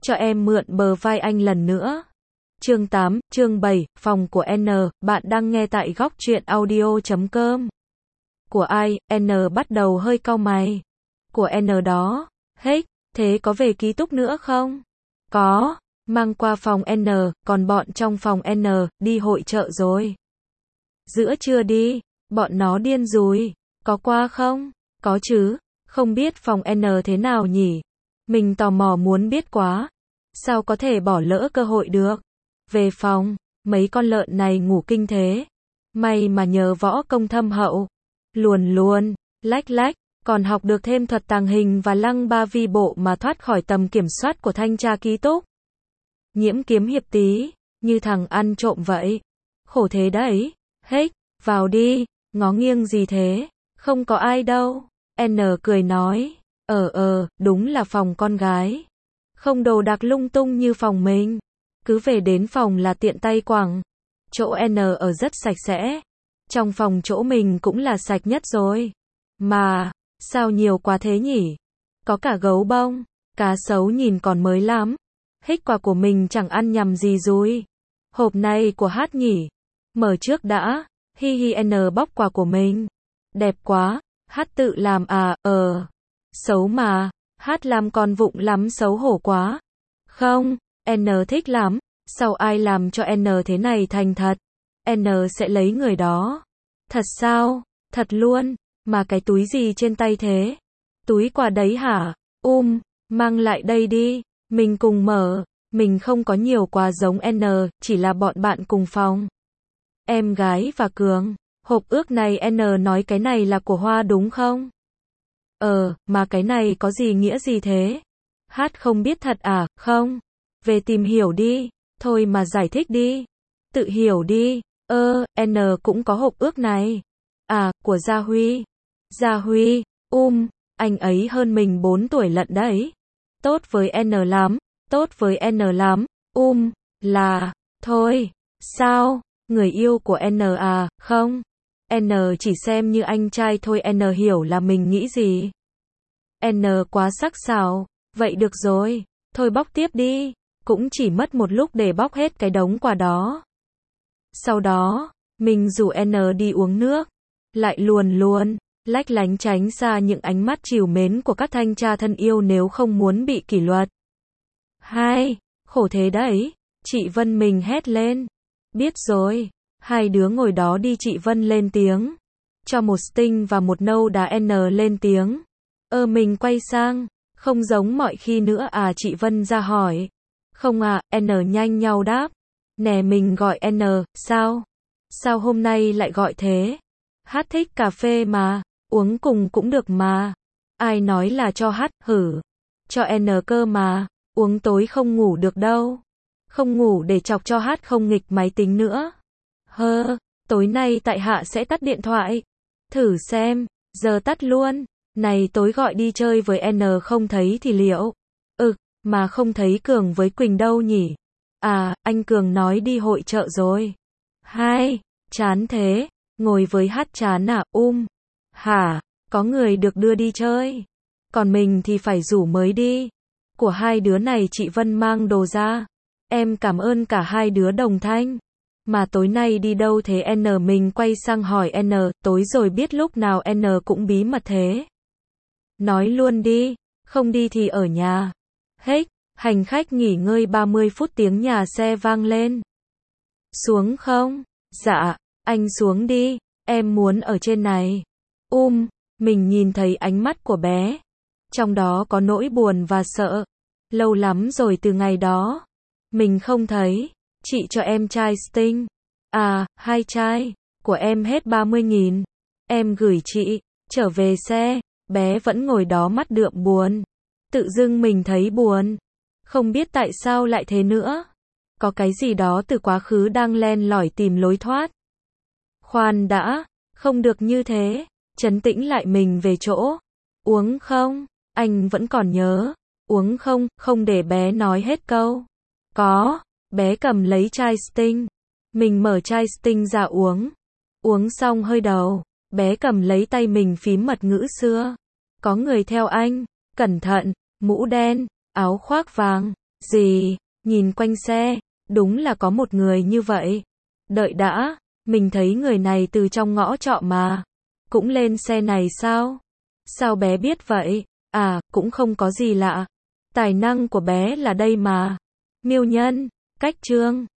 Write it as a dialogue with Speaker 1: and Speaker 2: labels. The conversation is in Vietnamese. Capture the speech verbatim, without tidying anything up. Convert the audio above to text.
Speaker 1: cho em mượn bờ vai anh lần nữa. Chương tám, chương bảy, phòng của N, bạn đang nghe tại góc truyện audio chấm com. Của ai? N bắt đầu hơi cau mày. Của N đó. Hết, thế có về ký túc nữa không? Có, mang qua phòng N, còn bọn trong phòng N, đi hội chợ rồi. Giữa trưa đi, bọn nó điên rồi. Có qua không? Có chứ, không biết phòng N thế nào nhỉ? Mình tò mò muốn biết quá. Sao có thể bỏ lỡ cơ hội được? Về phòng, mấy con lợn này ngủ kinh thế. May mà nhờ võ công thâm hậu. Luồn luồn, lách lách, còn học được thêm thuật tàng hình và lăng ba vi bộ mà thoát khỏi tầm kiểm soát của thanh tra ký túc. Nhiễm kiếm hiệp tí, như thằng ăn trộm vậy. Khổ thế đấy. Hết, vào đi, ngó nghiêng gì thế? Không có ai đâu. N cười nói, ờ ờ, đúng là phòng con gái. Không đồ đạc lung tung như phòng mình. Cứ về đến phòng là tiện tay quẳng. Chỗ N ở rất sạch sẽ. Trong phòng chỗ mình cũng là sạch nhất rồi. Mà, sao nhiều quá thế nhỉ? Có cả gấu bông, cá sấu nhìn còn mới lắm. Hích quà của mình chẳng ăn nhầm gì rồi. Hộp này của Hát nhỉ? Mở trước đã. Hi hi N bóc quà của mình. Đẹp quá. Hát tự làm à, ờ. Xấu mà. Hát làm con vụng lắm, xấu hổ quá. Không, N thích lắm. Sao ai làm cho N thế này thành thật? N sẽ lấy người đó. Thật sao? Thật luôn. Mà cái túi gì trên tay thế? Túi quà đấy hả? Um, mang lại đây đi. Mình cùng mở. Mình không có nhiều quà giống N, chỉ là bọn bạn cùng phòng. Em gái và Cường. Hộp ước này N nói cái này là của Hoa đúng không? Ờ, mà cái này có gì nghĩa gì thế? Hát không biết thật à? Không. Về tìm hiểu đi. Thôi mà giải thích đi. Tự hiểu đi. Ơ, N cũng có hộp ước này. À, của Gia Huy. Gia Huy, um, anh ấy hơn mình bốn tuổi lận đấy. Tốt với N lắm. Tốt với N lắm. Um, là, thôi. Sao? Người yêu của N à? Không. N chỉ xem như anh trai thôi. N hiểu là mình nghĩ gì. N quá sắc sảo. Vậy được rồi. Thôi bóc tiếp đi. Cũng chỉ mất một lúc để bóc hết cái đống quà đó. Sau đó, mình rủ N đi uống nước. Lại luồn luồn, lách lánh tránh xa những ánh mắt trìu mến của các thanh tra thân yêu nếu không muốn bị kỷ luật. Hai, khổ thế đấy. Chị Vân mình hét lên. Biết rồi. Hai đứa ngồi đó đi. Chị Vân lên tiếng. Cho một sting và một nâu đá. N lên tiếng. Ơ mình quay sang. Không giống mọi khi nữa à? Chị Vân ra hỏi. Không à, N nhanh nhau đáp. Nè mình gọi N, sao? Sao hôm nay lại gọi thế? Hát thích cà phê mà, uống cùng cũng được mà. Ai nói là cho Hát, hử? Cho N cơ mà, uống tối không ngủ được đâu. Không ngủ để chọc cho Hát không nghịch máy tính nữa. Hơ, tối nay tại hạ sẽ tắt điện thoại. Thử xem, giờ tắt luôn. Này tối gọi đi chơi với N không thấy thì liệu? Ực, mà không thấy Cường với Quỳnh đâu nhỉ? À, anh Cường nói đi hội chợ rồi. Hai, chán thế. Ngồi với Hát chán à? Um. Hả? Có người được đưa đi chơi. Còn mình thì phải rủ mới đi. Của hai đứa này chị Vân mang đồ ra. Em cảm ơn cả hai đứa đồng thanh. Mà tối nay đi đâu thế N? Mình quay sang hỏi N, tối rồi biết lúc nào N cũng bí mật thế. Nói luôn đi, không đi thì ở nhà. Hết, hành khách nghỉ ngơi ba mươi phút tiếng nhà xe vang lên. Xuống không? Dạ, anh xuống đi, em muốn ở trên này. Um, mình nhìn thấy ánh mắt của bé. Trong đó có nỗi buồn và sợ. Lâu lắm rồi từ ngày đó. Mình không thấy. Chị cho em chai Sting. À, hai chai. Của em hết ba mươi nghìn. Em gửi chị. Trở về xe. Bé vẫn ngồi đó mắt đượm buồn. Tự dưng mình thấy buồn. Không biết tại sao lại thế nữa. Có cái gì đó từ quá khứ đang len lỏi tìm lối thoát. Khoan đã. Không được như thế. Trấn tĩnh lại mình về chỗ. Uống không? Anh vẫn còn nhớ. Uống không? Không để bé nói hết câu. Có. Bé cầm lấy chai Sting. Mình mở chai Sting ra uống. Uống xong hơi đầu. Bé cầm lấy tay mình phím mật ngữ xưa. Có người theo anh. Cẩn thận. Mũ đen. Áo khoác vàng. Gì? Nhìn quanh xe, đúng là có một người như vậy. Đợi đã, mình thấy người này từ trong ngõ trọ mà. Cũng lên xe này sao? Sao bé biết vậy? À, cũng không có gì lạ. Tài năng của bé là đây mà. Miêu Nhân, Cách Chương.